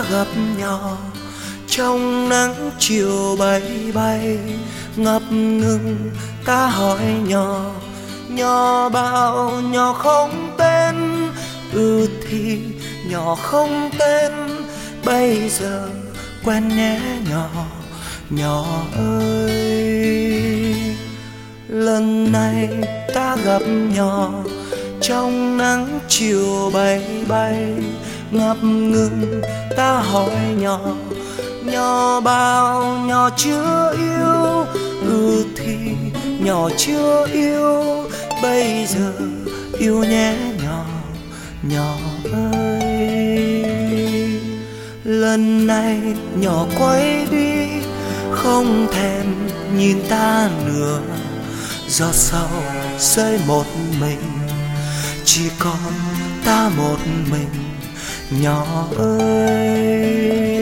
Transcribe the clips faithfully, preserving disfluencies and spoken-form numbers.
gặp nhau trong nắng chiều bay bay, ngập ngừng ta hỏi nhỏ nhỏ bao nhỏ không tên. Ừ thì nhỏ không tên, bây giờ quen nhé nhỏ nhỏ ơi. Lần này ta gặp nhỏ trong nắng chiều bay bay, ngập ngừng ta hỏi nhỏ nhỏ bao nhỏ chưa yêu. Ừ thì nhỏ chưa yêu, bây giờ yêu nhé nhỏ nhỏ ơi. Lần này nhỏ quay đi không thèm nhìn ta nữa, giọt sầu rơi một mình, chỉ còn ta một mình nhỏ ơi.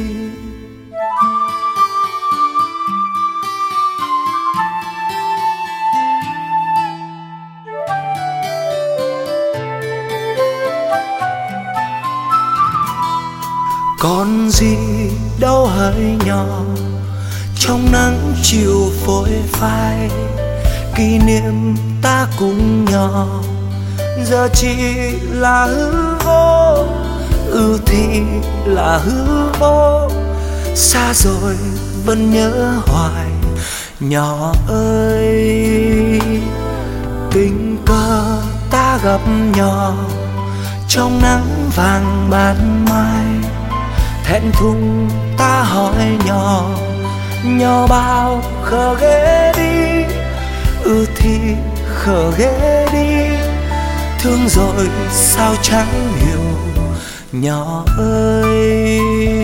Còn gì đâu hỡi nhỏ trong nắng chiều phôi phai, kỷ niệm ta cùng nhỏ giờ chỉ là hư vô. Ừ thì là hư vô, xa rồi vẫn nhớ hoài nhỏ ơi. Tình cờ ta gặp nhỏ trong nắng vàng ban mai, thẹn thùng ta hỏi nhỏ nhỏ bao khờ ghé đi. Ừ thì khờ ghé đi, thương rồi sao chẳng hiểu nhỏ ơi.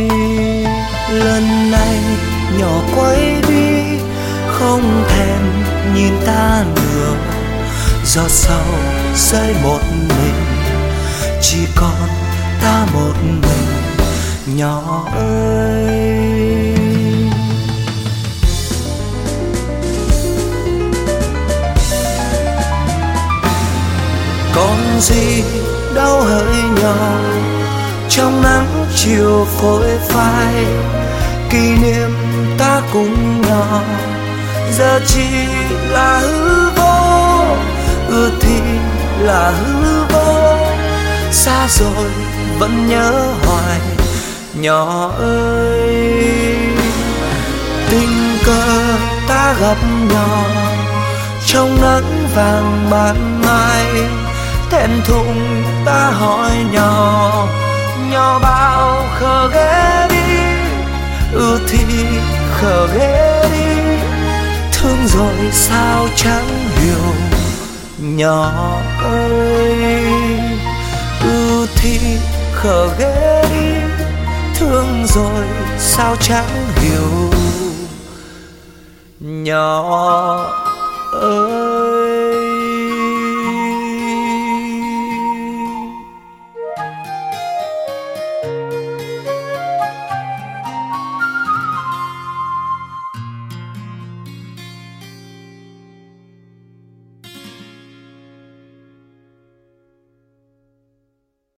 Lần này nhỏ quay đi không thèm nhìn ta nữa, giọt sầu rơi một mình, chỉ còn ta một mình nhỏ ơi. Còn gì đâu hỡi nhỏ trong nắng chiều phôi phai, kỷ niệm ta cùng nhỏ giờ chỉ là hư vô. Ừ thì là hư vô, xa rồi vẫn nhớ hoài nhỏ ơi. Tình cờ ta gặp nhỏ trong nắng vàng ban mai, thẹn thùng ta hỏi nhỏ nhỏ bao khờ ghé đi. Ừ thì khờ ghé đi, thương rồi sao chẳng hiểu nhỏ ơi. Ừ thì khờ ghé đi, thương rồi sao chẳng hiểu nhỏ ơi.